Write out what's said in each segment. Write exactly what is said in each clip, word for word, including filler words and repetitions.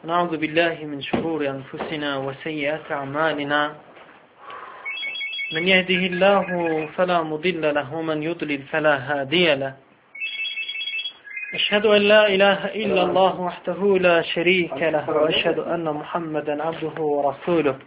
نعوذ بالله من شرور أنفسنا وسيئات أعمالنا من يهده الله فلا مضل له ومن يضلل فلا هادي له أشهد أن لا إله إلا الله وحده لا شريك له وأشهد أن محمدا عبده ورسوله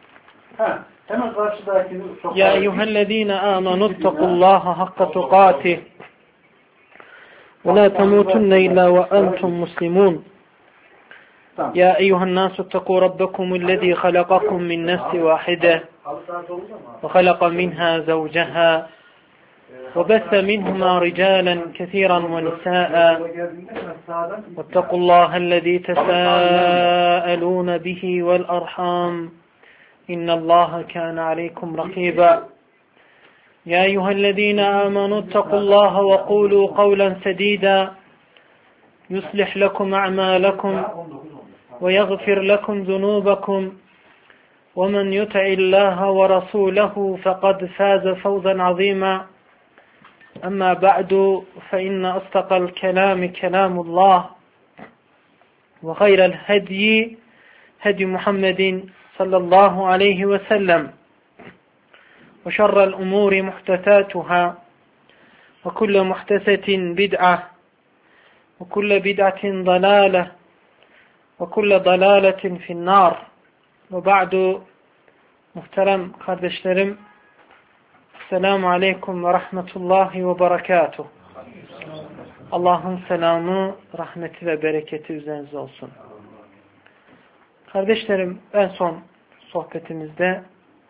يا أيها الذين آمنوا اتقوا الله حق تقاته ولا تموتن إلا وأنتم مسلمون يا أيها الناس اتقوا ربكم الذي خلقكم من نفس واحدة وخلق منها زوجها وبث منهما رجالا كثيرا ونساء واتقوا الله الذي تساءلون به والأرحام إن الله كان عليكم رقيبا يا أيها الذين آمنوا اتقوا الله وقولوا قولا سديدا يصلح لكم أعمالكم ويغفر لكم ذنوبكم ومن يطع الله ورسوله فقد فاز فوزا عظيما أما بعد فإن أصدق الكلام كلام الله وخير الهدي هدي محمد صلى الله عليه وسلم وشر الأمور محدثاتها وكل محدثة بدعة وكل بدعة ضلالة وكل ضلالة في النار وبعد muhterem kardeşlerim Selamun Aleyküm ve Rahmetullahi ve Berekatuh. Allah'ın selamı, rahmeti ve bereketi üzerinize olsun. Kardeşlerim, en son sohbetimizde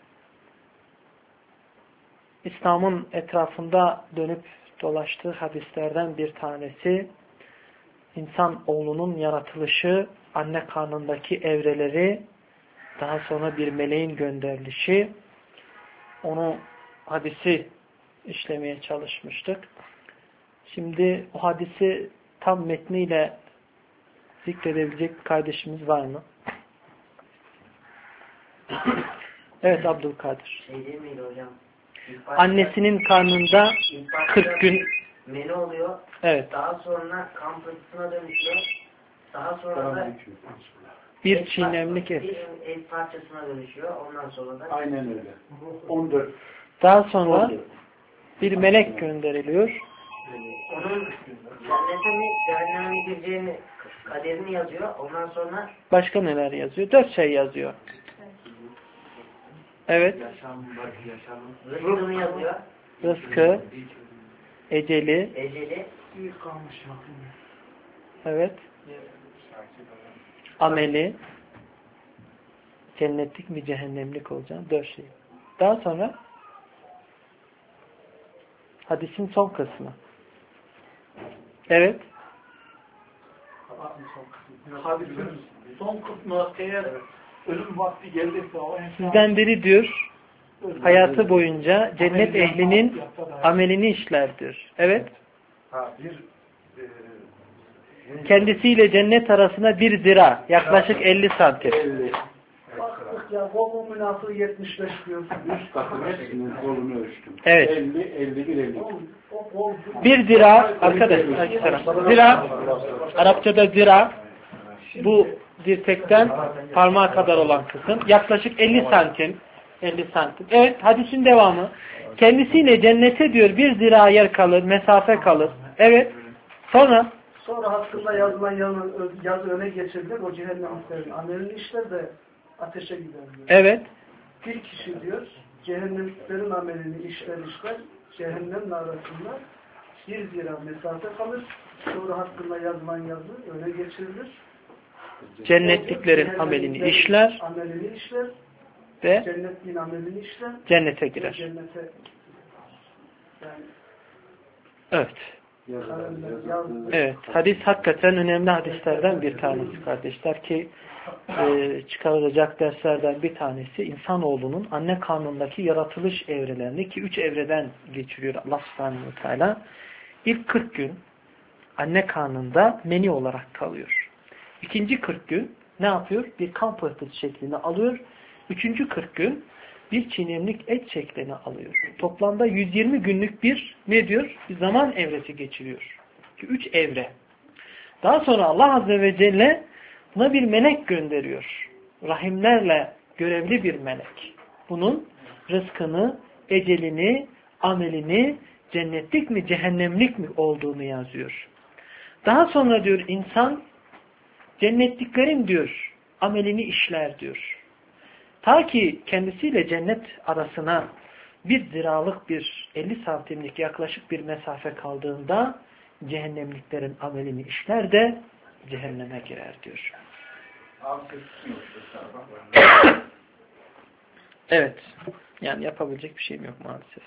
İslam'ın etrafında dönüp dolaştığı hadislerden bir tanesi insan oğlunun yaratılışı, anne karnındaki evreleri, daha sonra bir meleğin gönderilişi, onu hadisi işlemeye çalışmıştık. Şimdi o hadisi tam metniyle zikredebilecek bir kardeşimiz var mı? Evet Abdülkadir. Şey değil miydi hocam? Annesinin karnında kırk gün meni oluyor. Evet. Daha sonra kan pıhtısına dönüşüyor. Daha sonra da bir çiğnemlik et. Bir et parçasına dönüşüyor. Ondan sonra da aynen öyle. on dört. Daha sonra bir melek gönderiliyor. Onun cennete mi, cehenneme mi gireceğini, kaderini yazıyor. Ondan sonra başka neler yazıyor? Dört şey yazıyor. Evet. rızkını yazıyor. Rızkı, eceli, Eceli, evet, ameli, cennetlik mi cehennemlik olacağım. Dört şey. Daha sonra hadisin son kısmı. Evet. Hadisin son kısmı eğer ölüm vakti geldiyse o insan Sizden biri diyor hayatı boyunca cennet ehlinin amelini işler diyor. Evet. ha, bir e, Kendisiyle cennet arasında bir zira, yaklaşık elli santim. elli. Baktık ya kolumu nasıl yetmiş beş diyorsun. Üst katın hepsinin kolunu ölçtüm. Evet. elli, elli bir, elli. O kol Bir zira, arkadaşlar, zira, Arapçada zira, bu dirsekten parmağa kadar olan kısım, yaklaşık elli santim. elli santim. Evet, hadisin devamı. Kendisiyle cennete diyor bir zira yer kalır, mesafe kalır. Evet. Sonra sonra hakkında yazılan yazı, yazı öne geçirilir. O cehennem isterin. Amelini işler de ateşe gider diyor. evet. Bir kişi diyor cehennemliklerin amelini işler işler cehennemle arasında bir zira mesafe kalır. Sonra hakkında yazılan yazı öne geçirilir. Cennetliklerin amelini işler Amelini işler. ve Cennetliğin amelini işler. cennete girer. Cennete yani Evet. Evet. Hadis hakikaten önemli hadislerden bir tanesi kardeşler ki e, çıkarılacak derslerden bir tanesi insanoğlunun anne karnındaki yaratılış evrelerini ki üç evreden geçiriyor Allah subhanahu ve teala. İlk kırk gün anne karnında meni olarak kalıyor. İkinci kırk gün ne yapıyor? Bir kan pıhtısı şeklini alıyor. Üçüncü kırk gün bir çiğnemlik et şeklini alıyor. Toplamda yüz yirmi günlük bir ne diyor? Bir zaman evresi geçiriyor. Üç evre. Daha sonra Allah Azze ve Celle Buna bir melek gönderiyor. Rahimlerle görevli bir melek. Bunun rızkını, ecelini, amelini, cennetlik mi, cehennemlik mi olduğunu yazıyor. Daha sonra diyor insan, cennetliklerin diyor, amelini işler diyor. Ta ki kendisiyle cennet arasına bir ziralık, bir elli santimlik yaklaşık bir mesafe kaldığında cehennemliklerin amelini işler de cehenneme girer diyor. Evet. Yani yapabilecek bir şeyim yok maalesef.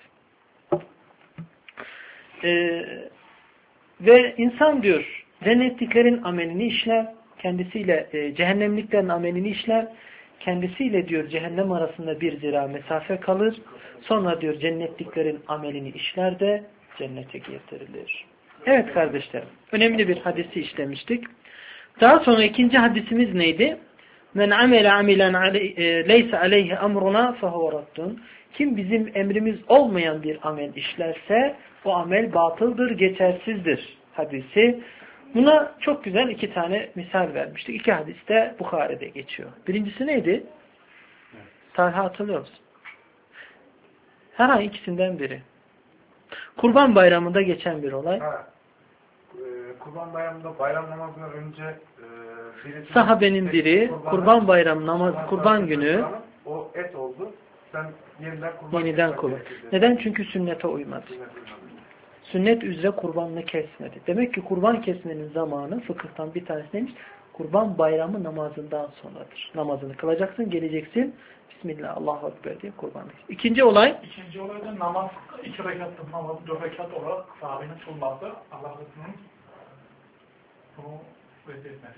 Ee, ve insan diyor cennetliklerin amelini işler, kendisiyle e, cehennemliklerin amelini işler, kendisiyle diyor cehennem arasında bir zira mesafe kalır. Sonra diyor cennetliklerin amelini işler de cennete getirilir. Evet kardeşlerim. Önemli bir hadisi işlemiştik. Daha sonra ikinci hadisimiz neydi? Men amele amilen leyse aleyhi emruna fehuve raddun. Kim bizim emrimiz olmayan bir amel işlerse o amel batıldır, geçersizdir hadisi. Buna çok güzel iki tane misal vermiştik. İki hadis de Bukhari'de geçiyor. Birincisi neydi? Talha hatırlıyor musun? Herhangi ikisinden biri. Kurban Bayramı'nda geçen bir olay. Ha. Ee, Kurban Bayramı'nda bayram namazından önce e, birisi, sahabenin biri kurbanı, Kurban Bayramı namazı, kurban günü o et oldu. Sen yeniden kurban yeniden kurban. Neden? Çünkü sünnete uymadı. Sünnet üzere kurbanını kesmedi. Demek ki kurban kesmenin zamanı fıkıhtan bir tanesi neymiş? Kurban Bayramı namazından sonradır. Namazını kılacaksın, geleceksin. Bismillah, Allahu Ekber diye kurban. İkinci olay. İkinci olay da namaz, iki rekatlı namaz, dört rekat olarak sahabenin kılması, Allah Resulü'nün bunu reddetmesi.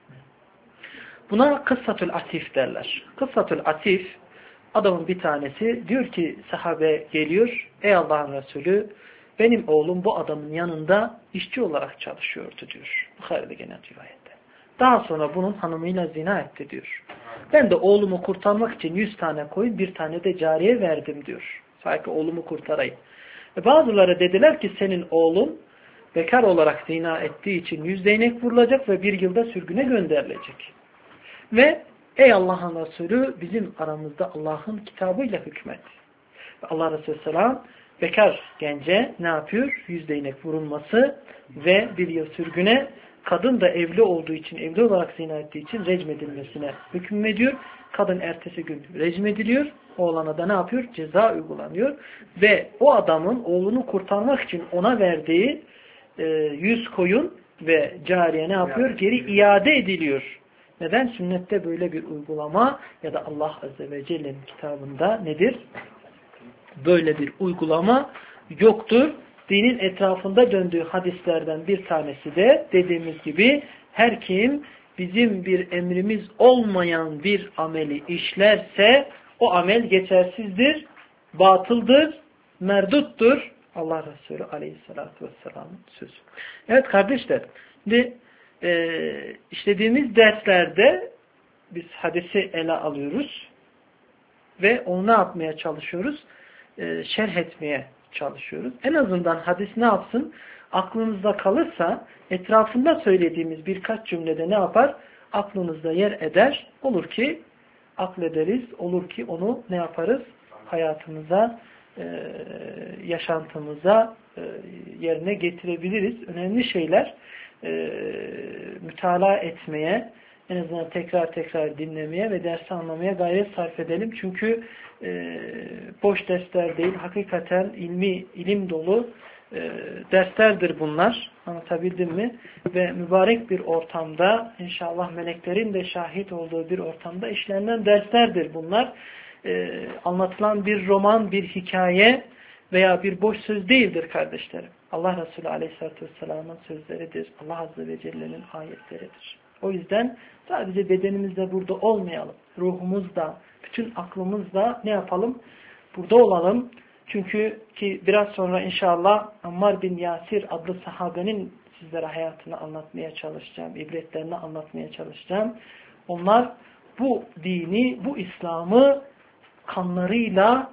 Buna kıssatül atif derler. Kıssatül atif, adamın bir tanesi diyor ki sahabe geliyor, ey Allah'ın Resulü, benim oğlum bu adamın yanında işçi olarak çalışıyordu diyor. Bukhari'de gene rivayette. Daha sonra bunun hanımıyla zina etti diyor. Ben de oğlumu kurtarmak için yüz tane koyun, bir tane de cariye verdim diyor. Sanki oğlumu kurtarayım. Ve bazıları dediler ki senin oğlun bekar olarak zina ettiği için yüz değnek vurulacak ve bir yılda sürgüne gönderilecek. Ve ey Allah'ın Resulü bizim aramızda Allah'ın kitabıyla hükmet. Ve Allah Resulü Selam bekar gence ne yapıyor? Yüz değnek vurulması ve bir yıl sürgüne, kadın da evli olduğu için, evli olarak zina ettiği için recmedilmesine hükmediyor. Kadın ertesi gün recmediliyor. Oğlana da ne yapıyor? Ceza uygulanıyor. Ve o adamın oğlunu kurtarmak için ona verdiği e, yüz koyun ve cariye ne yapıyor? Geri iade ediliyor. Neden? Sünnette böyle bir uygulama ya da Allah Azze ve Celle'nin kitabında nedir? Böyle bir uygulama yoktur. Dinin etrafında döndüğü hadislerden bir tanesi de dediğimiz gibi her kim bizim bir emrimiz olmayan bir ameli işlerse o amel geçersizdir, batıldır, merduttur. Allah Resulü Aleyhisselatü Vesselam'ın sözü. Evet kardeşler, şimdi e, işlediğimiz derslerde biz hadisi ele alıyoruz ve onu ne yapmaya çalışıyoruz? E, şerh etmeye çalışıyoruz. En azından hadis ne yapsın? Aklınızda kalırsa etrafında söylediğimiz birkaç cümlede ne yapar? Aklınızda yer eder. Olur ki aklederiz. Olur ki onu ne yaparız? Hayatımıza, e, yaşantımıza e, yerine getirebiliriz. Önemli şeyler e, mütalaa etmeye, en azından tekrar tekrar dinlemeye ve dersi anlamaya gayret sarf edelim. Çünkü e, boş dersler değil, hakikaten ilmi, ilim dolu e, derslerdir bunlar. Anlatabildim mi? Ve mübarek bir ortamda, inşallah meleklerin de şahit olduğu bir ortamda işlenen derslerdir bunlar. E, anlatılan bir roman, bir hikaye veya bir boş söz değildir kardeşlerim. Allah Resulü Aleyhisselatü Vesselam'ın sözleridir. Allah Azze ve Celle'nin ayetleridir. O yüzden sadece bedenimizde burada olmayalım. Ruhumuzda, bütün aklımızda ne yapalım? Burada olalım. Çünkü ki biraz sonra inşallah Ammar bin Yasir adlı sahabenin sizlere hayatını anlatmaya çalışacağım. İbretlerini anlatmaya çalışacağım. Onlar bu dini, bu İslam'ı kanlarıyla,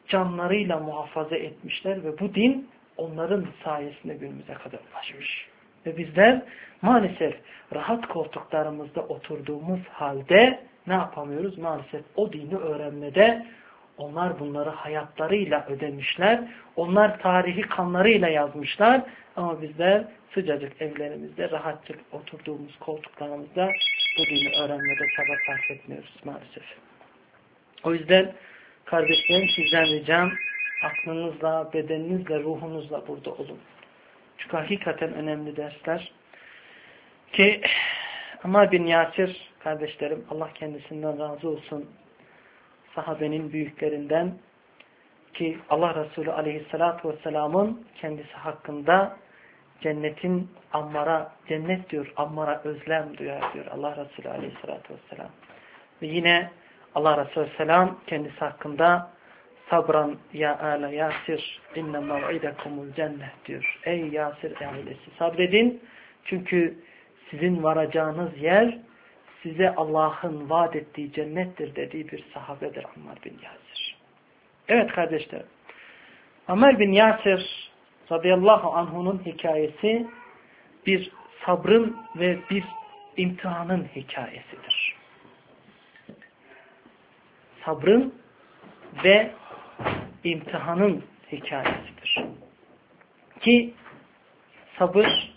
canlarıyla muhafaza etmişler ve bu din onların sayesinde günümüze kadar ulaşmış. Ve bizler maalesef rahat koltuklarımızda oturduğumuz halde ne yapamıyoruz? Maalesef o dini öğrenmede onlar bunları hayatlarıyla ödemişler. Onlar tarihi kanlarıyla yazmışlar. Ama bizler sıcacık evlerimizde rahatça oturduğumuz koltuklarımızda bu dini öğrenmede çaba sarf etmiyoruz maalesef. O yüzden kardeşlerim sizden ricam aklınızla, bedeninizle, ruhunuzla burada olun. Çünkü hakikaten önemli dersler. Ki Ammar bin Yasir kardeşlerim Allah kendisinden razı olsun sahabenin büyüklerinden ki Allah Resulü aleyhissalatu vesselamın kendisi hakkında cennetin Ammar'a cennet diyor Ammar'a özlem duyar diyor Allah Resulü aleyhissalatu vesselam. Ve yine Allah Resulü selam kendisi hakkında sabran ya ala Yasir inne mev'idekumul cennet diyor. Ey Yasir ailesi sabredin çünkü sizin varacağınız yer size Allah'ın vaat ettiği cennettir dediği bir sahabedir Ammar bin Yasir. Evet kardeşlerim. Ammar bin Yasir radıyallahu anh'unun hikayesi bir sabrın ve bir imtihanın hikayesidir. Sabrın ve imtihanın hikayesidir. Ki sabır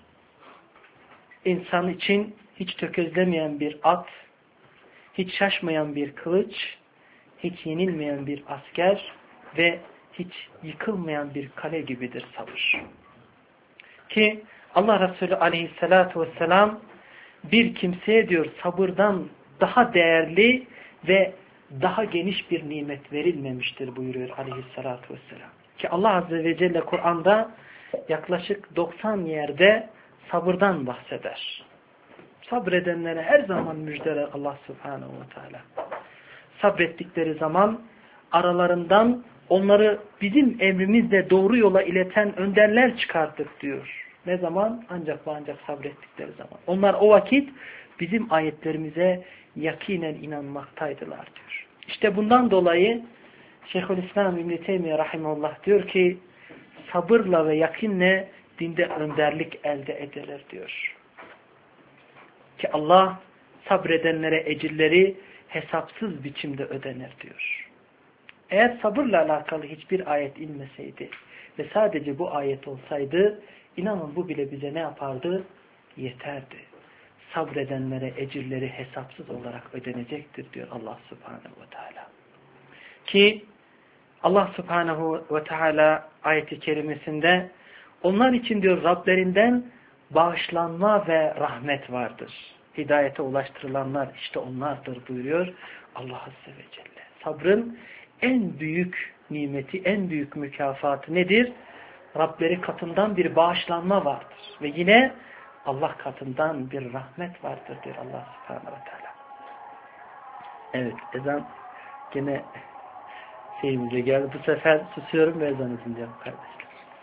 insan için hiç tökezlemeyen bir at, hiç şaşmayan bir kılıç, hiç yenilmeyen bir asker ve hiç yıkılmayan bir kale gibidir sabır. Ki Allah Resulü aleyhissalatu vesselam bir kimseye diyor sabırdan daha değerli ve daha geniş bir nimet verilmemiştir buyuruyor aleyhissalatu vesselam. Ki Allah Azze ve Celle Kur'an'da yaklaşık doksan yerde sabırdan bahseder. Sabredenlere her zaman müjdeler Allah Subhanahu ve Teala. Sabrettikleri zaman aralarından onları bizim emrimizle doğru yola ileten önderler çıkarttık diyor. Ne zaman? Ancak ve ancak sabrettikleri zaman. Onlar o vakit bizim ayetlerimize yakinen inanmaktaydılar diyor. İşte bundan dolayı Şeyhülislam İbn-i Teymiye Rahimullah diyor ki sabırla ve yakinle dinde önderlik elde edilir diyor. Ki Allah sabredenlere ecirleri hesapsız biçimde ödenir diyor. Eğer sabırla alakalı hiçbir ayet inmeseydi ve sadece bu ayet olsaydı inanın bu bile bize ne yapardı? Yeterdi. Sabredenlere ecirleri hesapsız olarak ödenecektir diyor Allah Subhanahu ve Teala. Ki Allah Subhanahu ve Teala ayet-i kerimesinde onlar için diyor Rablerinden bağışlanma ve rahmet vardır. Hidayete ulaştırılanlar işte onlardır buyuruyor Allah Azze ve Celle. Sabrın en büyük nimeti, en büyük mükafatı nedir? Rableri katından bir bağışlanma vardır. Ve yine Allah katından bir rahmet vardır diyor Allah Subhanahu ve Teala. Evet, ezan gene şeyimize geldi. Bu sefer susuyorum ve ezan edeceğim kardeşler.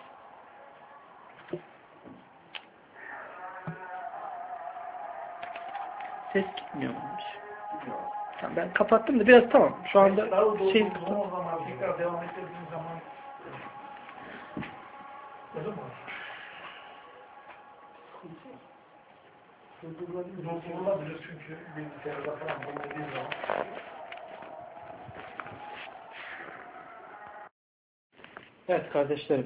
Ses gitmiyor muymuş? Tamam, ben kapattım da biraz tamam. Şu anda şey o zaman tekrar devam ettirdiğim zaman ne zaman? Durdurulabilir çünkü bilgisayarda falan bulunduğu zaman. Evet kardeşlerim.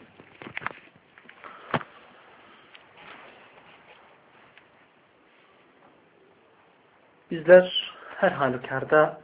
Bizler her halükarda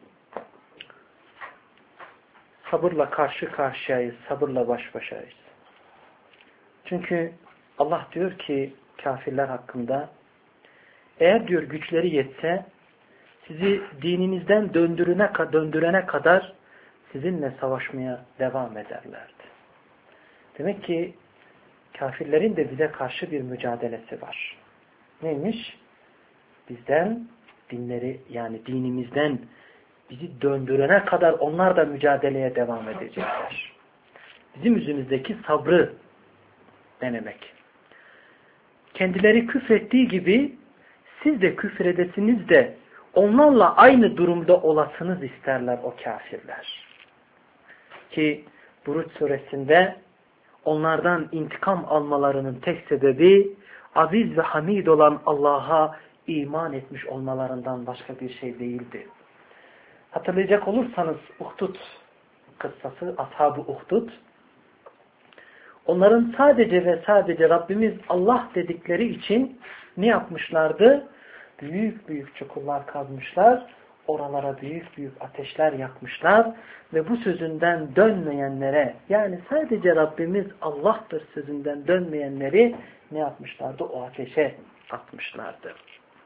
sabırla karşı karşıyayız, sabırla baş başayız. Çünkü Allah diyor ki kafirler hakkında eğer diyor güçleri yetse sizi dininizden döndürene, döndürene kadar sizinle savaşmaya devam ederlerdi. Demek ki kafirlerin de bize karşı bir mücadelesi var. Neymiş? Bizden dinleri yani dinimizden bizi döndürene kadar onlar da mücadeleye devam edecekler. Bizim yüzümüzdeki sabrı denemek. Kendileri küfrettiği gibi siz de küfredesiniz de onlarla aynı durumda olasınız isterler o kafirler. Ki Buruç suresinde onlardan intikam almalarının tek sebebi aziz ve hamid olan Allah'a iman etmiş olmalarından başka bir şey değildi. Hatırlayacak olursanız Uhdud kıssası, Ashab-ı Uhdud, onların sadece ve sadece Rabbimiz Allah dedikleri için ne yapmışlardı? Büyük büyük çukurlar kazmışlar, oralara büyük büyük ateşler yakmışlar ve bu sözünden dönmeyenlere, yani sadece Rabbimiz Allah'tır sözünden dönmeyenleri ne yapmışlardı? O ateşe atmışlardı.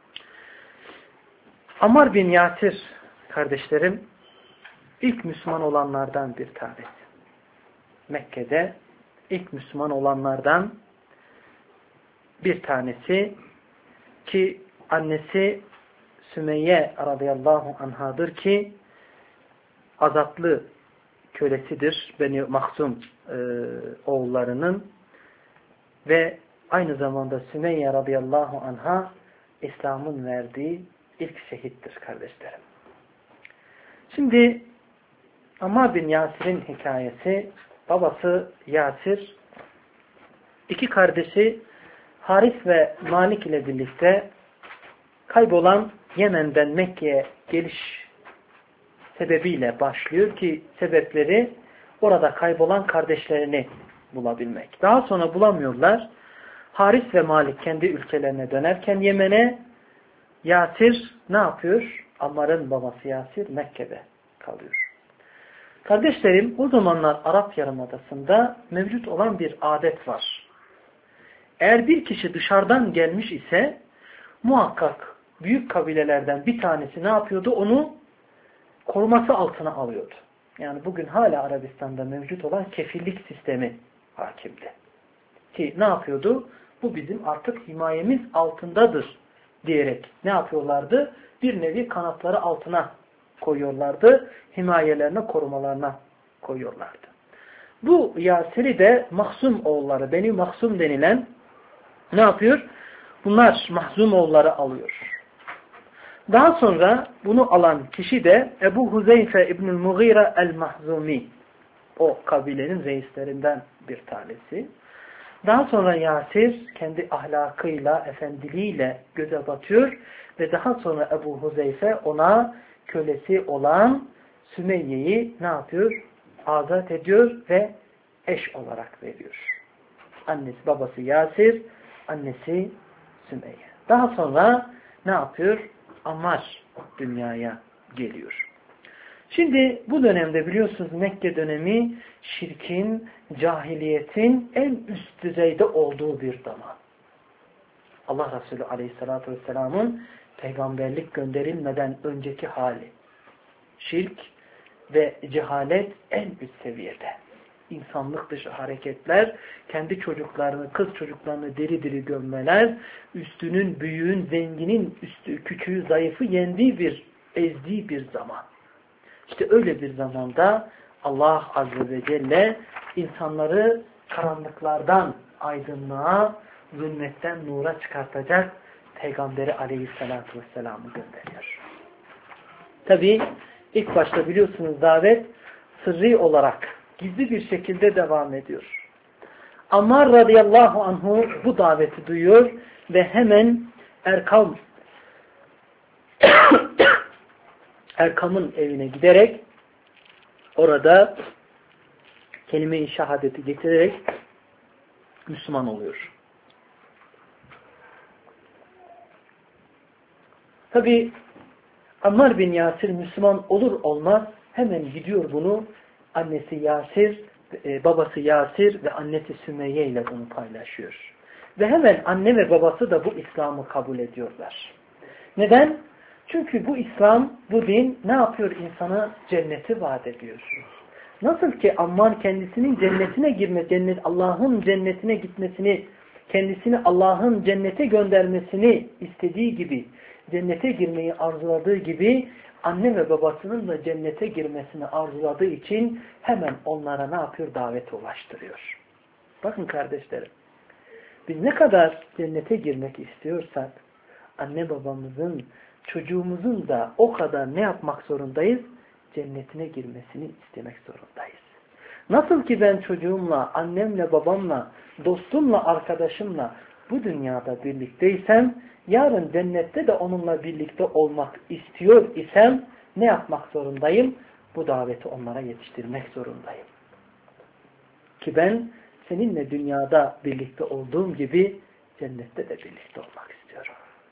Ammar bin Yasir kardeşlerim ilk Müslüman olanlardan bir tanesi. Mekke'de ilk Müslüman olanlardan bir tanesi ki annesi Sümeyye radıyallahu anhadır ki azatlı kölesidir Beni Mahzum e, oğullarının ve aynı zamanda Sümeyye radıyallahu anha İslam'ın verdiği ilk şehittir kardeşlerim. Şimdi Ammar bin Yasir'in hikayesi, babası Yasir, iki kardeşi Haris ve Malik ile birlikte kaybolan Yemen'den Mekke'ye geliş sebebiyle başlıyor ki sebepleri orada kaybolan kardeşlerini bulabilmek. Daha sonra bulamıyorlar. Haris ve Malik kendi ülkelerine dönerken Yemen'e, Yasir ne yapıyor? Ammar'ın babası Yasir Mekke'de kalıyor. Kardeşlerim, o zamanlar Arap Yarımadası'nda mevcut olan bir adet var. Eğer bir kişi dışarıdan gelmiş ise muhakkak büyük kabilelerden bir tanesi ne yapıyordu? Onu koruması altına alıyordu. Yani bugün hala Arabistan'da mevcut olan kefillik sistemi hakimdi. Ki ne yapıyordu? Bu bizim artık himayemiz altındadır diyerek ne yapıyorlardı? Bir nevi kanatları altına koyuyorlardı. Himayelerine, korumalarına koyuyorlardı. Bu Yasir'i de Mahzum oğulları, Beni Mahzum denilen ne yapıyor? Bunlar Mahzum oğulları alıyor. Daha sonra bunu alan kişi de Ebu Huzeyfe İbnül Mughira el-Mahzumi. O kabilenin reislerinden bir tanesi. Daha sonra Yasir kendi ahlakıyla, efendiliğiyle göze batıyor ve daha sonra Ebu Huzeyfe ona kölesi olan Sümeyye'yi ne yapıyor? Azat ediyor ve eş olarak veriyor. Annesi, babası Yasir, annesi Sümeyye. Daha sonra ne yapıyor? Ammar dünyaya geliyor. Şimdi bu dönemde biliyorsunuz Mekke dönemi şirkin, cahiliyetin en üst düzeyde olduğu bir zaman. Allah Resulü Aleyhisselatü Vesselam'ın peygamberlik gönderilmeden önceki hali. Şirk ve cehalet en üst seviyede. İnsanlık dışı hareketler, kendi çocuklarını, kız çocuklarını diri diri gömmeler, üstünün, büyüğün, zenginin, üstü, küçüğü, zayıfı yendiği bir, ezdiği bir zaman. İşte öyle bir zamanda Allah Azze ve Celle insanları karanlıklardan aydınlığa, zulmetten nura çıkartacak Peygamberi Aleyhisselatü Vesselam'ı gönderiyor. Tabi ilk başta biliyorsunuz davet sırrı olarak gizli bir şekilde devam ediyor. Ammar radıyallahu anhu bu daveti duyuyor ve hemen Erkam Erkam'ın evine giderek orada kelime-i şehadeti getirerek Müslüman oluyor. Tabi Ammar bin Yasir Müslüman olur olmaz hemen gidiyor bunu annesi Yasir, babası Yasir ve annesi Sümeyye ile bunu paylaşıyor. Ve hemen anne ve babası da bu İslam'ı kabul ediyorlar. Neden? Çünkü bu İslam, bu din ne yapıyor? İnsana cenneti vaat ediyor. Nasıl ki Ammar kendisinin cennetine girme, cennet, Allah'ın cennetine gitmesini, kendisini Allah'ın cennete göndermesini istediği gibi, cennete girmeyi arzuladığı gibi, anne ve babasının da cennete girmesini arzuladığı için hemen onlara ne yapıyor? Davete ulaştırıyor. Bakın kardeşlerim, biz ne kadar cennete girmek istiyorsak, anne babamızın, çocuğumuzun da o kadar ne yapmak zorundayız? Cennetine girmesini istemek zorundayız. Nasıl ki ben çocuğumla, annemle, babamla, dostumla, arkadaşımla bu dünyada birlikteysem, yarın cennette de onunla birlikte olmak istiyor isem ne yapmak zorundayım? Bu daveti onlara yetiştirmek zorundayım. Ki ben seninle dünyada birlikte olduğum gibi cennette de birlikte olmak istiyorum.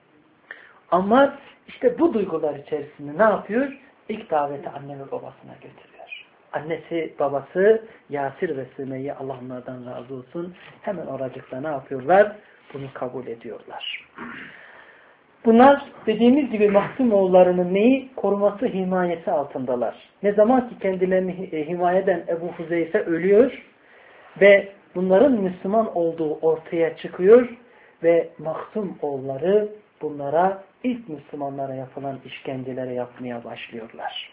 Ama işte bu duygular içerisinde ne yapıyor? İlk daveti anne ve babasına götürüyor. Annesi, babası Yasir ve Sümeyye, Allah onlardan razı olsun, hemen oracıkta ne yapıyorlar? Bunu kabul ediyorlar. Bunlar dediğimiz gibi Mahzum oğullarının neyi? Koruması, himayesi altındalar. Ne zaman ki kendilerini himaye eden Ebu Huzeyfe ölüyor ve bunların Müslüman olduğu ortaya çıkıyor ve Mahzum oğulları bunlara, ilk Müslümanlara yapılan işkencelere yapmaya başlıyorlar.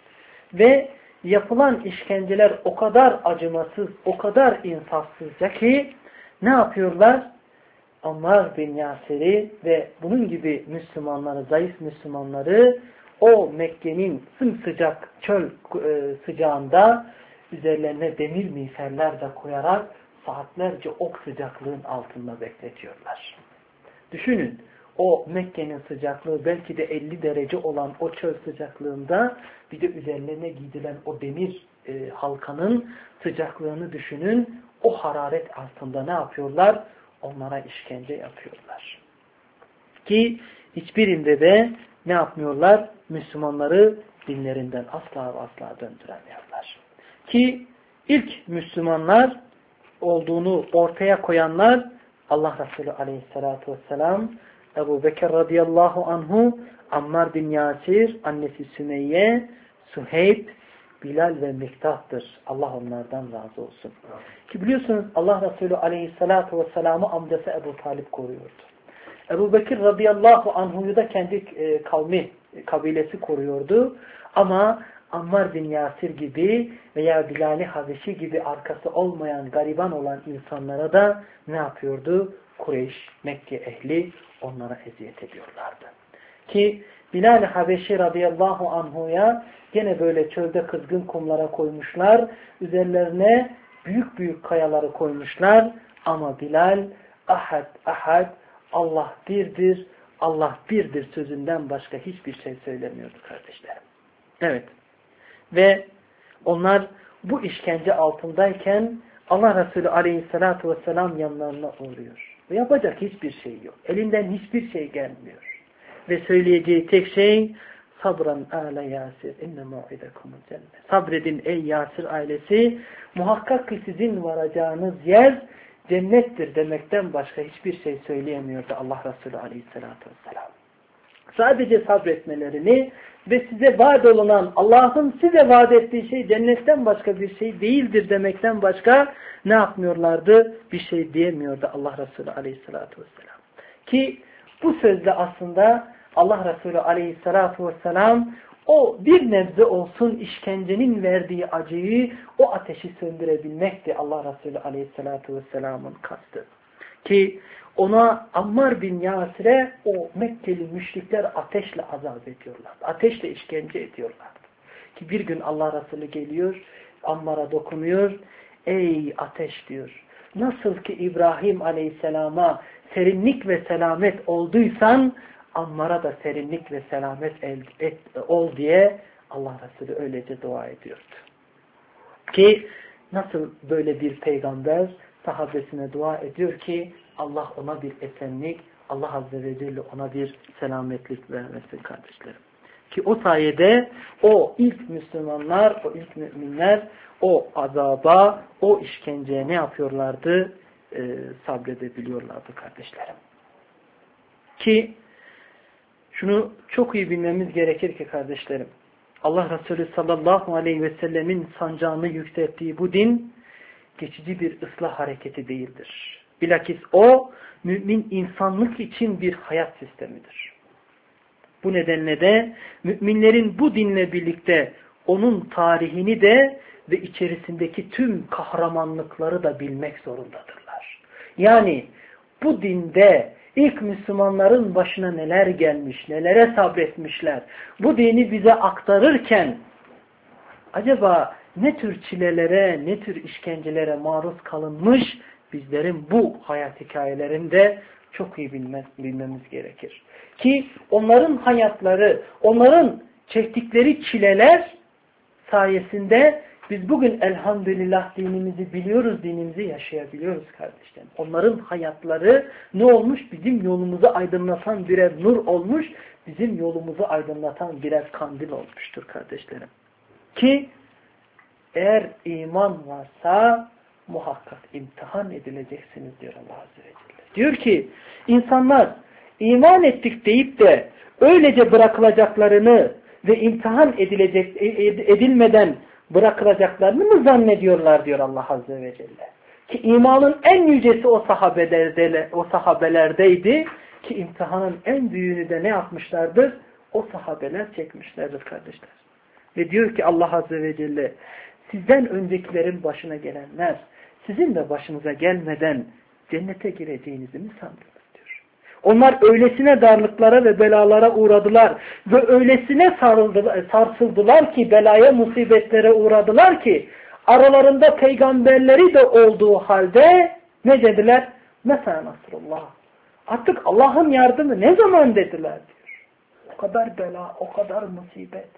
Ve yapılan işkenceler o kadar acımasız, o kadar insafsızca ki ne yapıyorlar? Ammar bin Yasir'i ve bunun gibi Müslümanları, zayıf Müslümanları o Mekke'nin sımsıcak çöl sıcağında üzerlerine demir miğferler de koyarak saatlerce ok sıcaklığın altında bekletiyorlar. Düşünün, o Mekke'nin sıcaklığı belki de elli derece olan o çöl sıcaklığında bir de üzerlerine giydiren o demir e, halkanın sıcaklığını düşünün. O hararet altında ne yapıyorlar? Onlara işkence yapıyorlar. Ki hiçbirinde de ne yapmıyorlar? Müslümanları dinlerinden asla ve asla döndüremiyorlar. Ki ilk Müslümanlar olduğunu ortaya koyanlar Allah Resulü aleyhissalatu vesselam, Ebu Bekir radıyallahu anhu, Ammar bin Yasir, annesi Sümeyye, Süheyb, Bilal ve Miktat'tır. Allah onlardan razı olsun. Ki biliyorsunuz Allah Resulü aleyhissalatu vesselam'ı amcası Ebu Talip koruyordu. Ebu Bekir radıyallahu anhu'yu da kendi e, kavmi, kabilesi koruyordu. Ama Ammar bin Yasir gibi veya Bilal-i Habeşi gibi arkası olmayan, gariban olan insanlara da ne yapıyordu? Kureyş, Mekke ehli onlara eziyet ediyorlardı. Ki Bilal-i Habeşi radıyallahu anhu'ya gene böyle çölde kızgın kumlara koymuşlar. Üzerlerine büyük büyük kayaları koymuşlar. Ama Bilal ahad ahad, Allah birdir, Allah birdir sözünden başka hiçbir şey söylemiyordu kardeşlerim. Evet. Ve onlar bu işkence altındayken Allah Resulü aleyhissalatu vesselam yanlarına uğruyor. Ve yapacak hiçbir şey yok. Elinden hiçbir şey gelmiyor. Ve söyleyeceği tek şey sabran âle Yasir inne mu'idekumul cennet. Sabredin ey Yasir ailesi, muhakkak ki sizin varacağınız yer cennettir demekten başka hiçbir şey söyleyemiyordu Allah Resulü aleyhissalatu vesselam. Sadece sabretmelerini ve size vaat olunan Allah'ın size vaat ettiği şey cennetten başka bir şey değildir demekten başka ne yapmıyorlardı? Bir şey diyemiyordu Allah Resulü aleyhissalatu vesselam. Ki bu sözle aslında Allah Resulü aleyhissalatu vesselam o bir nebze olsun işkencenin verdiği acıyı, o ateşi söndürebilmekti Allah Resulü aleyhissalatu vesselamın kastı. Ki ona Ammar bin Yasir'e o Mekkeli müşrikler ateşle azap ediyorlardı. Ateşle işkence ediyorlardı. Ki bir gün Allah Resulü geliyor, Ammar'a dokunuyor. Ey ateş diyor. Nasıl ki İbrahim aleyhisselama serinlik ve selamet olduysan Ammar'a da serinlik ve selamet et, et, ol diye Allah Resulü öylece dua ediyordu. Ki nasıl böyle bir peygamber sahabesine dua ediyor ki Allah ona bir esenlik, Allah Azze ve Celle ona bir selametlik vermesin kardeşlerim. Ki o sayede o ilk Müslümanlar, o ilk müminler o azaba, o işkenceye ne yapıyorlardı? Ee, sabredebiliyorlardı kardeşlerim. Ki şunu çok iyi bilmemiz gerekir ki kardeşlerim, Allah Resulü sallallahu aleyhi ve sellemin sancağını yükselttiği bu din geçici bir ıslah hareketi değildir. Bilakis o mümin insanlık için bir hayat sistemidir. Bu nedenle de müminlerin bu dinle birlikte onun tarihini de ve içerisindeki tüm kahramanlıkları da bilmek zorundadırlar. Yani bu dinde ilk Müslümanların başına neler gelmiş, nelere sabretmişler, bu dini bize aktarırken acaba ne tür çilelere, ne tür işkencelere maruz kalınmış bizlerin bu hayat hikayelerinde çok iyi bilmez, bilmemiz gerekir. Ki onların hayatları, onların çektikleri çileler sayesinde biz bugün elhamdülillah dinimizi biliyoruz, dinimizi yaşayabiliyoruz kardeşlerim. Onların hayatları ne olmuş? Bizim yolumuzu aydınlatan birer nur olmuş, bizim yolumuzu aydınlatan birer kandil olmuştur kardeşlerim. Ki eğer iman varsa muhakkak imtihan edileceksiniz diyor Allah Azze ve Celle. Diyor ki insanlar iman ettik deyip de öylece bırakılacaklarını ve imtihan edilecek edilmeden bırakılacaklarını mı zannediyorlar diyor Allah Azze ve Celle. Ki imanın en yücesi o sahabelerde, o sahabelerdeydi ki imtihanın en büyüğünü de ne yapmışlardır? O sahabeler çekmişlerdir kardeşler. Ve diyor ki Allah Azze ve Celle sizden öncekilerin başına gelenler sizin de başınıza gelmeden cennete gireceğinizi mi sandınız diyor. Onlar öylesine darlıklara ve belalara uğradılar ve öylesine sarsıldılar ki belaya musibetlere uğradılar ki aralarında peygamberleri de olduğu halde ne dediler? Mesela Nasrullah. Artık Allah'ın yardımı ne zaman dediler diyor. O kadar bela, o kadar musibet.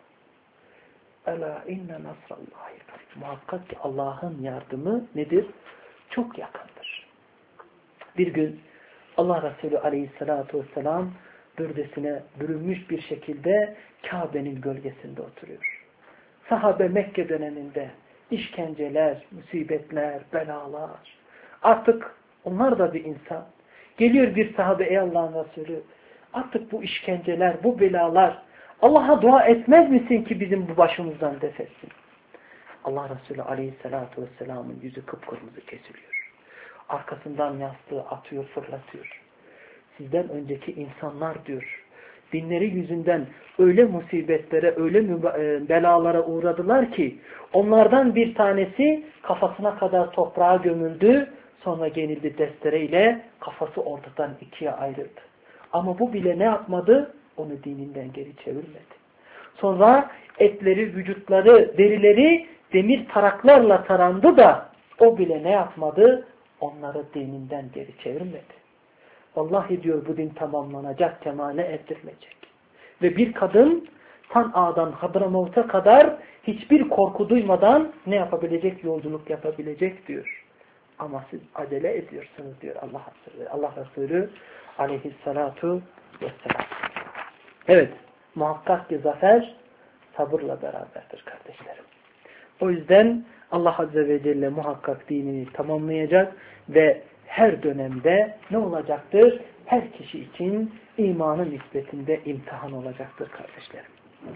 Ela inne nasrallahi. Muhakkak ki Allah'ın yardımı nedir? Çok yakındır. Bir gün Allah Resulü aleyhissalatu vesselam bürdesine bürünmüş bir şekilde Kabe'nin gölgesinde oturuyor. Sahabe Mekke döneminde işkenceler, musibetler, belalar. Artık onlar da bir insan. Geliyor bir sahabe ey Allah'ın Resulü artık bu işkenceler, bu belalar Allah'a dua etmez misin ki bizim bu başımızdan defetsin? Allah Resulü aleyhissalatu vesselamın yüzü kıpkırmızı kesiliyor. Arkasından yastığı atıyor, fırlatıyor. Sizden önceki insanlar diyor, dinleri yüzünden öyle musibetlere, öyle belalara uğradılar ki onlardan bir tanesi kafasına kadar toprağa gömüldü, sonra genildi destereyle kafası ortadan ikiye ayrıldı. Ama bu bile ne yapmadı? Onu dininden geri çevirmedi. Sonra etleri, vücutları, derileri demir taraklarla tarandı da o bile ne yapmadı? Onları dininden geri çevirmedi. Vallahi diyor bu din tamamlanacak, kemale erdirilecek. Ve bir kadın San'a'dan Hadramavut'a kadar hiçbir korku duymadan ne yapabilecek? Yolculuk yapabilecek diyor. Ama siz acele ediyorsunuz diyor Allah Resulü, Allah Resulü aleyhissalatu vesselam. Evet, muhakkak ki zafer sabırla beraberdir kardeşlerim. O yüzden Allah Azze ve Celle muhakkak dinini tamamlayacak ve her dönemde ne olacaktır? Her kişi için imanın nispetinde imtihan olacaktır kardeşlerim.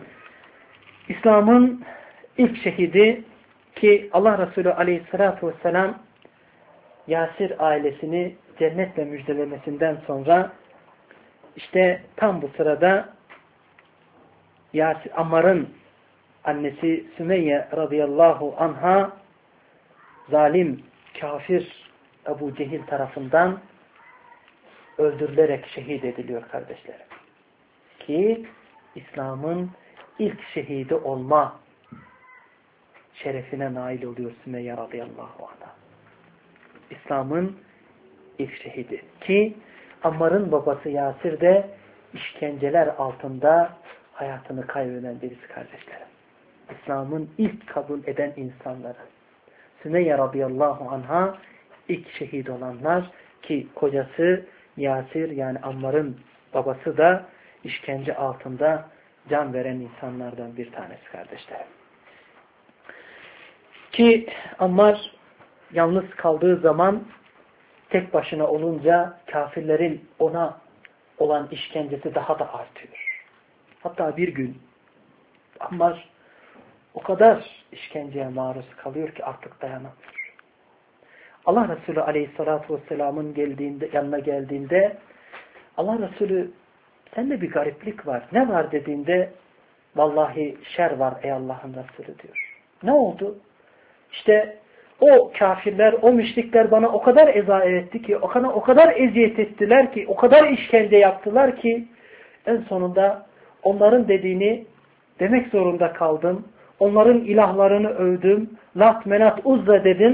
İslam'ın ilk şehidi ki Allah Resulü Aleyhisselatü Vesselam Yasir ailesini cennetle müjdelemesinden sonra işte tam bu sırada Yasir, Ammar'ın annesi Sümeyye radıyallahu anha zalim, kafir Ebu Cehil tarafından öldürülerek şehit ediliyor kardeşlerim. Ki İslam'ın ilk şehidi olma şerefine nail oluyor Sümeyye radıyallahu anha. İslam'ın ilk şehidi. Ki Ammar'ın babası Yasir de işkenceler altında hayatını kaybeden birisi kardeşlerim. İslam'ın ilk kabul eden insanları. Sümeyye radıyallahu anha ilk şehit olanlar ki kocası Yasir yani Ammar'ın babası da işkence altında can veren insanlardan bir tanesi kardeşlerim. Ki Ammar yalnız kaldığı zaman tek başına olunca kafirlerin ona olan işkencesi daha da artıyor. Hatta bir gün Ammar o kadar işkenceye maruz kalıyor ki artık dayanamıyor. Allah Resulü Aleyhisselatü Vesselam'ın geldiğinde, yanına geldiğinde Allah Resulü sende bir gariplik var. Ne var dediğinde vallahi şer var ey Allah'ın Resulü diyor. Ne oldu? İşte o kafirler, o müşrikler bana o kadar eza etti ki, o kadar, o kadar eziyet ettiler ki, o kadar işkence yaptılar ki en sonunda onların dediğini demek zorunda kaldım. Onların ilahlarını övdüm. Lat, Menat, Uzza dedim.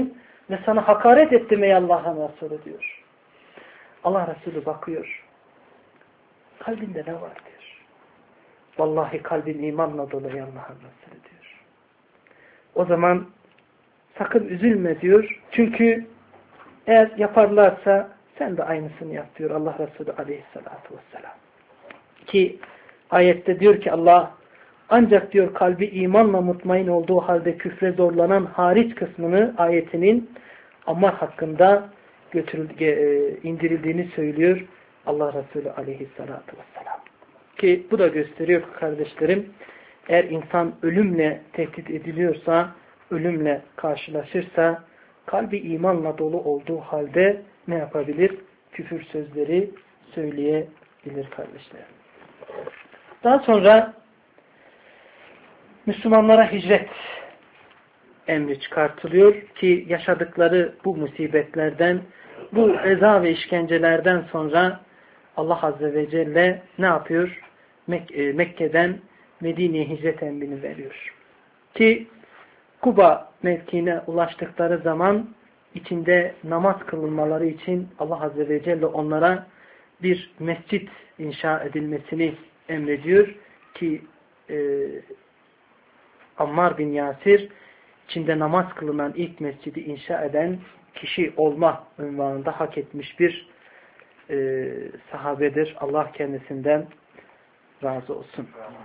ve sana hakaret ettim ey Allah'ın Resulü diyor. Allah Resulü bakıyor. Kalbinde ne var diyor. Vallahi kalbin imanla dolu ey Allah'ın Resulü diyor. O zaman sakın üzülme diyor. Çünkü eğer yaparlarsa sen de aynısını yap diyor Allah Resulü aleyhissalatu vesselam. Ki ayette diyor ki Allah ancak diyor kalbi imanla mutmain olduğu halde küfre zorlanan hariç kısmını ayetinin Ammar hakkında götürüldü, indirildiğini söylüyor Allah Resulü aleyhissalatu vesselam. Ki bu da gösteriyor kardeşlerim, eğer insan ölümle tehdit ediliyorsa, ölümle karşılaşırsa, kalbi imanla dolu olduğu halde ne yapabilir? Küfür sözleri söyleyebilir kardeşlerim. Daha sonra Müslümanlara hicret emri çıkartılıyor ki yaşadıkları bu musibetlerden, bu eza ve işkencelerden sonra Allah Azze ve Celle ne yapıyor? Mek Mekke'den Medine'ye hicret emrini veriyor. Ki Kuba mevkiine ulaştıkları zaman içinde namaz kılınmaları için Allah Azze ve Celle onlara bir mescit inşa edilmesini emrediyor ki e, Ammar bin Yasir içinde namaz kılınan ilk mescidi inşa eden kişi olma unvanında hak etmiş bir e, sahabedir. Allah kendisinden razı olsun.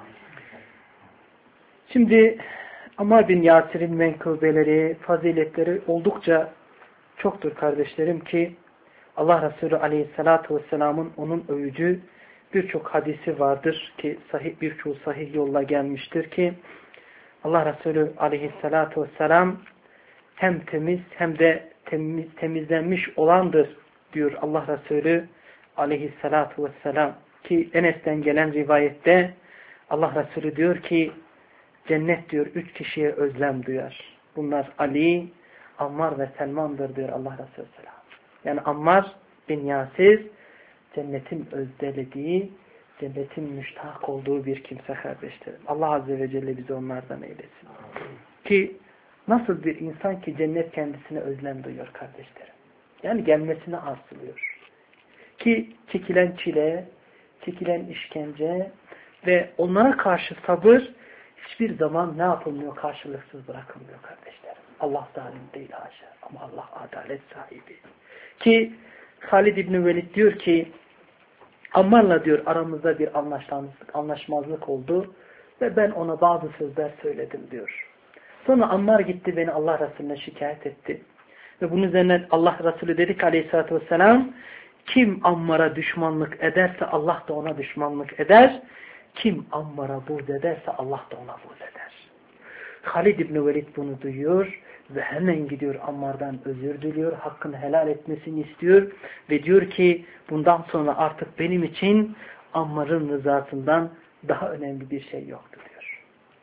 Şimdi Ammar bin Yasir'in menkıbeleri, faziletleri oldukça çoktur kardeşlerim ki Allah Resulü Aleyhisselatü Vesselam'ın onun övücü birçok hadisi vardır ki sahih, birçoğu sahih yolla gelmiştir ki Allah Resulü Aleyhisselatü Vesselam hem temiz hem de temiz, temizlenmiş olandır diyor Allah Resulü Aleyhisselatü Vesselam ki Enes'ten gelen rivayette Allah Resulü diyor ki cennet diyor üç kişiye özlem duyar. Bunlar Ali, Ammar ve Selman'dır diyor Allah Resulü Selam. Yani Ammar bin Yasir cennetin özdelediği, cennetin müştak olduğu bir kimse kardeşlerim. Allah Azze ve Celle bizi onlardan eylesin. Ki nasıl bir insan ki cennet kendisine özlem duyuyor kardeşlerim. Yani gelmesini arzuluyor. Ki çekilen çile, çekilen işkence ve onlara karşı sabır hiçbir zaman ne yapılmıyor? Karşılıksız bırakılmıyor kardeşlerim. Allah zalim değil haşa. Ama Allah adalet sahibi. Ki Halid İbni Velid diyor ki Ammar'la diyor aramızda bir anlaşmazlık, anlaşmazlık oldu ve ben ona bazı sözler söyledim diyor. Sonra Ammar gitti beni Allah Resulüne şikayet etti. Ve bunun üzerine Allah Resulü dedi ki Aleyhisselatü Vesselam kim Ammar'a düşmanlık ederse Allah da ona düşmanlık eder. Kim Ammar'a buğz ederse Allah da ona buğz eder. Halid İbni Velid bunu duyuyor ve hemen gidiyor Ammar'dan özür diliyor. Hakkını helal etmesini istiyor. Ve diyor ki bundan sonra artık benim için Ammar'ın rızasından daha önemli bir şey yoktur diyor.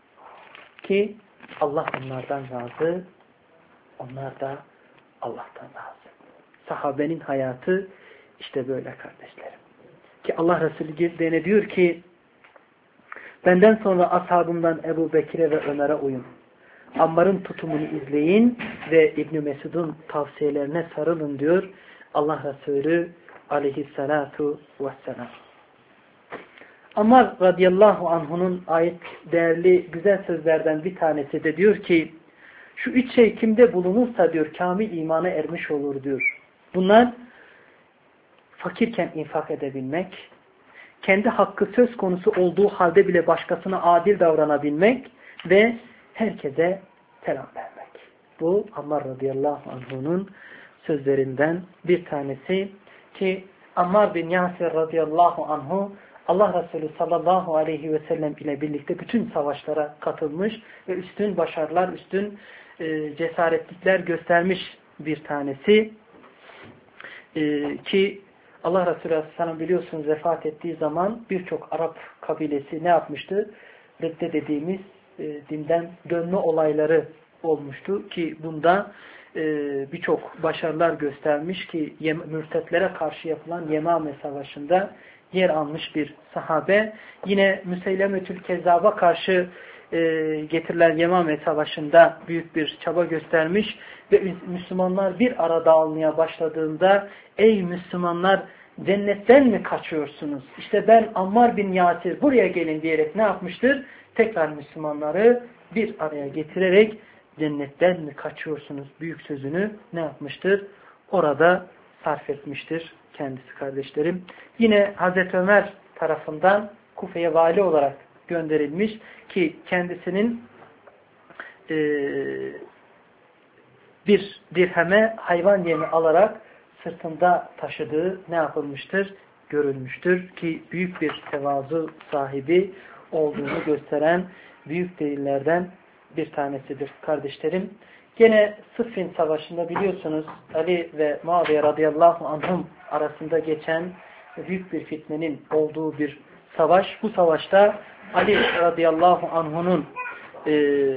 Ki Allah onlardan razı, onlar da Allah'tan razı. Sahabenin hayatı işte böyle kardeşlerim. Ki Allah Resulü de diyor ki benden sonra ashabımdan Ebu Bekir'e ve Ömer'e uyun. Ammar'ın tutumunu izleyin ve İbn Mesud'un tavsiyelerine sarılın diyor Allah Resulü aleyhissalatu vesselam. Ammar radıyallahu anh'unun ayet değerli güzel sözlerden bir tanesi de diyor ki şu üç şey kimde bulunursa diyor kamil imana ermiş olur diyor. Bunlar fakirken infak edebilmek, kendi hakkı söz konusu olduğu halde bile başkasına adil davranabilmek ve herkese selam vermek. Bu Ammar radıyallahu anh'unun sözlerinden bir tanesi ki Ammar bin Yasir radıyallahu anhu Allah Resulü sallallahu aleyhi ve sellem ile birlikte bütün savaşlara katılmış ve üstün başarılar, üstün e, cesaretlikler göstermiş bir tanesi e, ki Allah Resulü aleyhisselam biliyorsunuz vefat ettiği zaman birçok Arap kabilesi ne yapmıştı? Redde dediğimiz e, dinden dönme olayları olmuştu ki bunda e, birçok başarılar göstermiş ki mürtetlere karşı yapılan Yemame Savaşı'nda yer almış bir sahabe. Yine Müseylemetül Kezzab'a karşı e, getirilen Yemame Savaşı'nda büyük bir çaba göstermiş ve Müslümanlar bir arada almaya başladığında ey Müslümanlar cennetten mi kaçıyorsunuz? İşte ben Ammar bin Yasir buraya gelin diyerek ne yapmıştır? Tekrar Müslümanları bir araya getirerek cennetten mi kaçıyorsunuz? Büyük sözünü ne yapmıştır? Orada sarf etmiştir kendisi kardeşlerim. Yine Hazreti Ömer tarafından Kufe'ye vali olarak gönderilmiş ki kendisinin e, bir dirheme hayvan yemi alarak sırtında taşıdığı ne yapılmıştır? Görülmüştür ki büyük bir tevazu sahibi olduğunu gösteren büyük delillerden bir tanesidir kardeşlerim. Gene Sıffin Savaşı'nda biliyorsunuz Ali ve Muaviye radıyallahu anhum arasında geçen büyük bir fitnenin olduğu bir savaş. Bu savaşta Ali radıyallahu anh'unun e,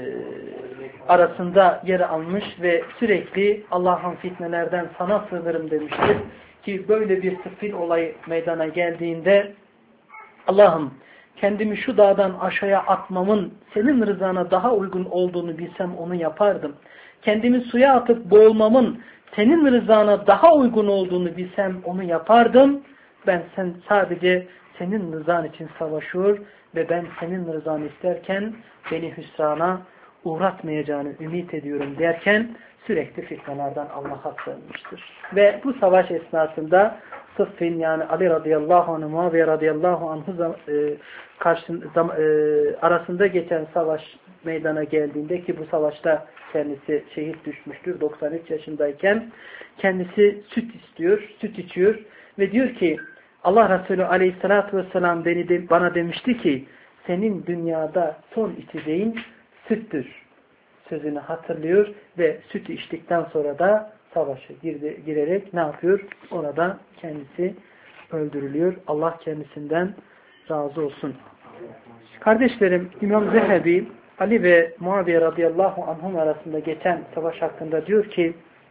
arasında yer almış ve sürekli Allah'ın fitnelerden sana sığınırım demiştir. Ki böyle bir Sıffin olayı meydana geldiğinde Allah'ım kendimi şu dağdan aşağıya atmamın senin rızana daha uygun olduğunu bilsem onu yapardım. Kendimi suya atıp boğulmamın senin rızana daha uygun olduğunu bilsem onu yapardım. Ben sen sadece senin rızan için savaşıyor ve ben senin rızanı isterken beni hüsrana uğratmayacağını ümit ediyorum derken sürekli fitnelerden Allah'a sığınmıştır. Ve bu savaş esnasında Sıffin yani Ali radıyallahu anh, Muaviye radıyallahu anh e, karşı, zam, e, arasında geçen savaş meydana geldiğinde ki bu savaşta kendisi şehit düşmüştür doksan üç yaşındayken kendisi süt istiyor, süt içiyor ve diyor ki Allah Resulü aleyhissalatü vesselam beni de, bana demişti ki senin dünyada son içeceğin süttür sözünü hatırlıyor ve sütü içtikten sonra da savaşa girdi, girerek ne yapıyor? Orada kendisi öldürülüyor. Allah kendisinden razı olsun. Kardeşlerim İmam Zehebi Ali ve Muaviye radıyallahu anhum arasında geçen savaş hakkında diyor ki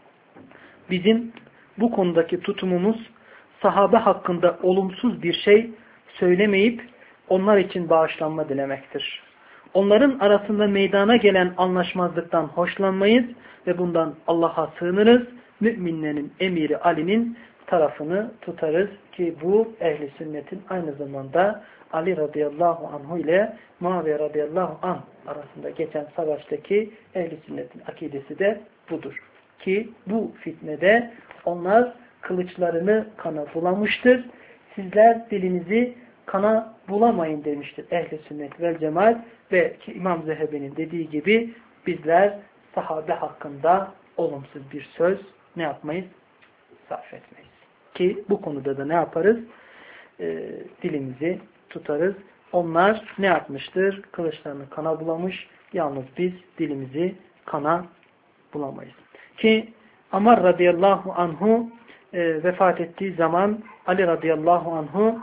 bizim bu konudaki tutumumuz sahabe hakkında olumsuz bir şey söylemeyip onlar için bağışlanma dilemektir. Onların arasında meydana gelen anlaşmazlıktan hoşlanmayız ve bundan Allah'a sığınırız. Müminlerin emiri Ali'nin tarafını tutarız ki bu ehli sünnetin aynı zamanda Ali radıyallahu anhu ile Muaviye radıyallahu anh arasında geçen savaştaki ehli sünnetin akidesi de budur. Ki bu fitnede onlar kılıçlarını kana bulamıştır. Sizler dilinizi kana bulamayın demiştir ehli sünnet vel cemaat ve ki İmam Zehebi'nin dediği gibi bizler sahabe hakkında olumsuz bir söz ne yapmayız? Sarf etmeyiz. Ki bu konuda da ne yaparız? E, dilimizi tutarız. Onlar ne yapmıştır? Kılıçlarını kana bulamış. Yalnız biz dilimizi kana bulamayız. Ki Ammar radıyallahu anhu e, vefat ettiği zaman Ali radıyallahu anhu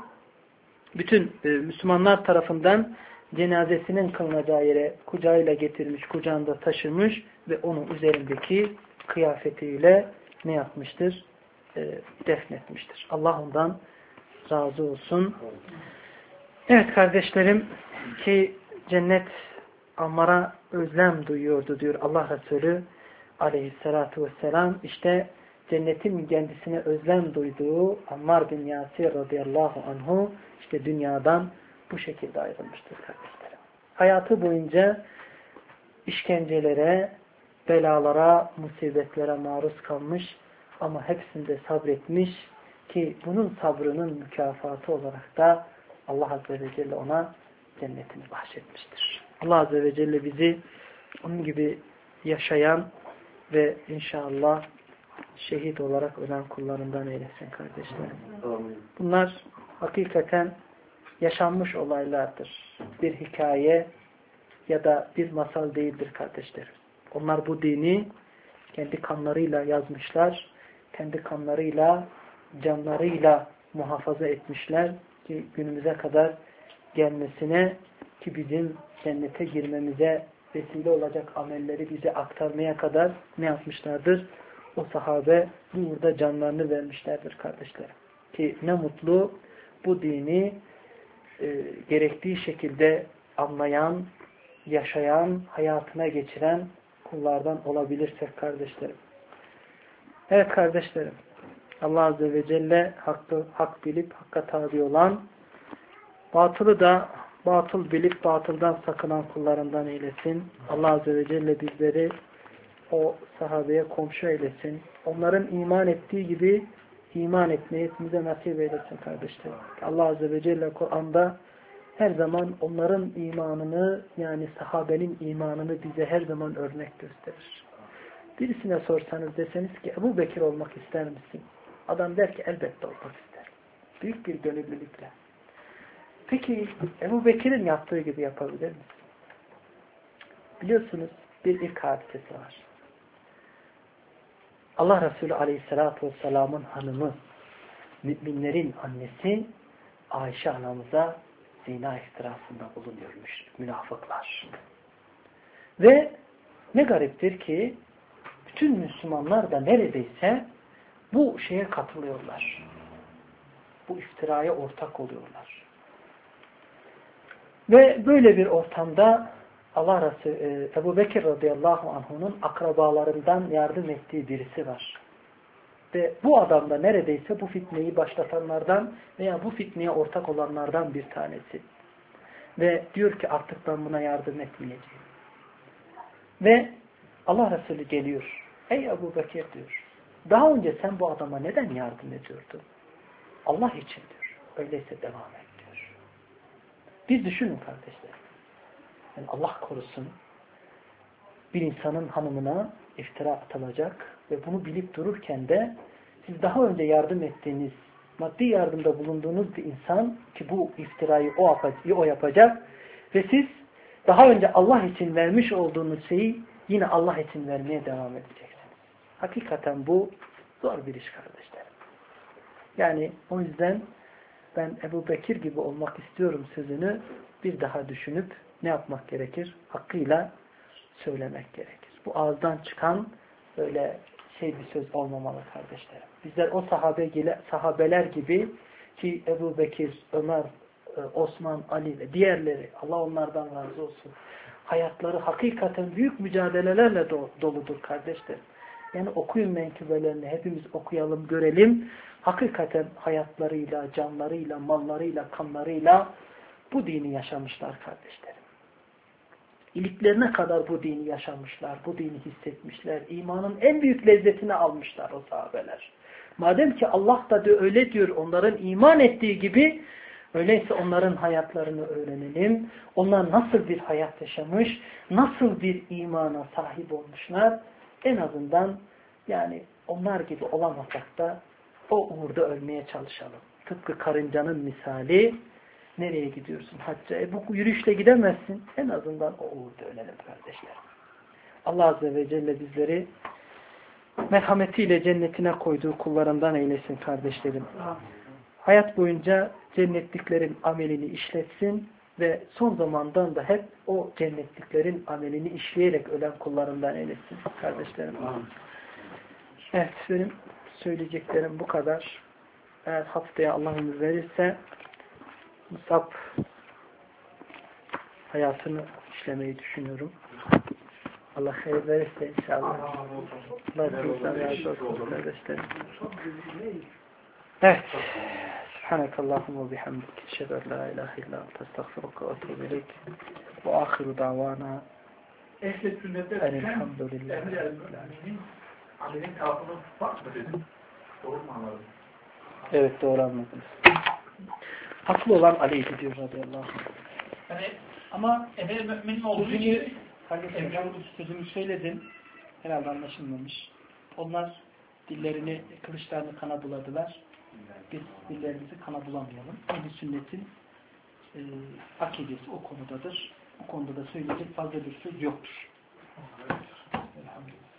bütün e, Müslümanlar tarafından cenazesinin kılınacağı yere kucağıyla getirmiş, kucağında taşımış ve onun üzerindeki kıyafetiyle ne yapmıştır? E, defnetmiştir. Allah ondan razı olsun. Evet kardeşlerim ki cennet Ammar'a özlem duyuyordu diyor Allah Resulü aleyhissalatu vesselam. İşte cennetin kendisine özlem duyduğu Ammar bin Yasir radıyallahu anhu işte dünyadan bu şekilde ayrılmıştır kardeşlerim. Hayatı boyunca işkencelere, belalara, musibetlere maruz kalmış ama hepsinde sabretmiş ki bunun sabrının mükafatı olarak da Allah Azze ve Celle ona cennetini bahşetmiştir. Allah Azze ve Celle bizi onun gibi yaşayan ve inşallah şehit olarak ölen kullarından eylesin kardeşlerim. Bunlar hakikaten yaşanmış olaylardır. Bir hikaye ya da bir masal değildir kardeşlerim. Onlar bu dini kendi kanlarıyla yazmışlar, kendi kanlarıyla, canlarıyla muhafaza etmişler ki günümüze kadar gelmesine ki bizim cennete girmemize vesile olacak amelleri bize aktarmaya kadar ne yapmışlardır? O sahabe burada canlarını vermişlerdir kardeşlerim. Ki ne mutlu bu dini e, gerektiği şekilde anlayan, yaşayan, hayatına geçiren kullardan olabilirsek kardeşlerim. Evet kardeşlerim, Allah Azze ve Celle hakkı, hak bilip hakka tabi olan, batılı da batıl bilip batıldan sakınan kullarından eylesin. Allah Azze ve Celle bizleri o sahabeye komşu eylesin. Onların iman ettiği gibi iman etmeyi hepimize nasip eylesin kardeşlerim. Allah Azze ve Celle Kur'an'da her zaman onların imanını, yani sahabenin imanını bize her zaman örnek gösterir. Birisine sorsanız, deseniz ki Ebu Bekir olmak ister misin? Adam der ki elbette olmak ister. Büyük bir gönüllülükle. Peki Ebu Bekir'in yaptığı gibi yapabilir misin? Biliyorsunuz bir ilk hadisesi var. Allah Resulü Aleyhisselatü Vesselam'ın hanımı, müminlerin annesi Ayşe anamıza zina iftirasında bulunuyormuş münafıklar. Ve ne gariptir ki bütün Müslümanlar da neredeyse bu şeye katılıyorlar. Bu iftiraya ortak oluyorlar. Ve böyle bir ortamda Allah Resulü Ebu Bekir radıyallahu anh'unun akrabalarından yardım ettiği birisi var. Ve bu adam da neredeyse bu fitneyi başlatanlardan veya bu fitneye ortak olanlardan bir tanesi. Ve diyor ki artık ben buna yardım etmeyeceğim. Ve Allah Resulü geliyor. Ey Ebu Bekir diyor. Daha önce sen bu adama neden yardım ediyordun? Allah için diyor. Öyleyse devam et diyor. Biz düşünün kardeşler. Yani Allah korusun, bir insanın hanımına iftira atılacak ve bunu bilip dururken de siz daha önce yardım ettiğiniz, maddi yardımda bulunduğunuz bir insan ki bu iftirayı o, o yapacak ve siz daha önce Allah için vermiş olduğunuz şeyi yine Allah için vermeye devam edeceksiniz. Hakikaten bu zor bir iş kardeşlerim. Yani o yüzden ben Ebu Bekir gibi olmak istiyorum sözünü bir daha düşünüp ne yapmak gerekir? Hakkıyla söylemek gerekir. Bu ağızdan çıkan böyle şey bir söz olmamalı kardeşlerim. Bizler o sahabe, sahabeler gibi ki Ebu Bekir, Ömer, Osman, Ali ve diğerleri, Allah onlardan razı olsun. Hayatları hakikaten büyük mücadelelerle doludur kardeşlerim. Yani okuyun menkıbelerini, hepimiz okuyalım, görelim. Hakikaten hayatlarıyla, canlarıyla, mallarıyla, kanlarıyla bu dini yaşamışlar kardeşlerim. İliklerine kadar bu dini yaşamışlar, bu dini hissetmişler. İmanın en büyük lezzetini almışlar o sahabeler. Madem ki Allah da öyle diyor, onların iman ettiği gibi, öyleyse onların hayatlarını öğrenelim. Onlar nasıl bir hayat yaşamış, nasıl bir imana sahip olmuşlar. En azından yani onlar gibi olamasak da o uğurda ölmeye çalışalım. Tıpkı karıncanın misali, nereye gidiyorsun hacca? E bu yürüyüşle gidemezsin. En azından o uğurda ölelim kardeşler. Allah Azze ve Celle bizleri merhametiyle cennetine koyduğu kullarından eylesin kardeşlerim. Hayat boyunca cennetliklerin amelini işletsin ve son zamandan da hep o cennetliklerin amelini işleyerek ölen kullarından eylesin kardeşlerim. Evet, benim söyleyeceklerim bu kadar. Eğer haftaya Allah ömür verirse Musab hayatını işlemeyi düşünüyorum. Allah hayır verirse inşallah. Allah hepimizden razı olsun kardeşlerim. Evet. Subhanakallahumma ve bihamdik. Eşhedü en la ilahe illa ente estağfiruke ve etûbü ileyk. Ve ahiru davana Ehl-i sünnette elhamdülillah. Ali'nin tarafını var mı dedim? Doğru mu anladım? Evet, doğru anladınız. Haklı olan Ali'ydi diyor radıyallahu anh. Yani ama emir müminin olduğu için Kardeşim ben bu sözümü söyledim. Herhalde anlaşılmamış. Onlar dillerini, kılıçlarını kana buladılar. Biz dillerimizi kana bulamayalım. Ehl-i sünnetin e, akidesi o konudadır. Bu konuda da söyleyecek fazla bir söz yoktur. Elhamdülillah.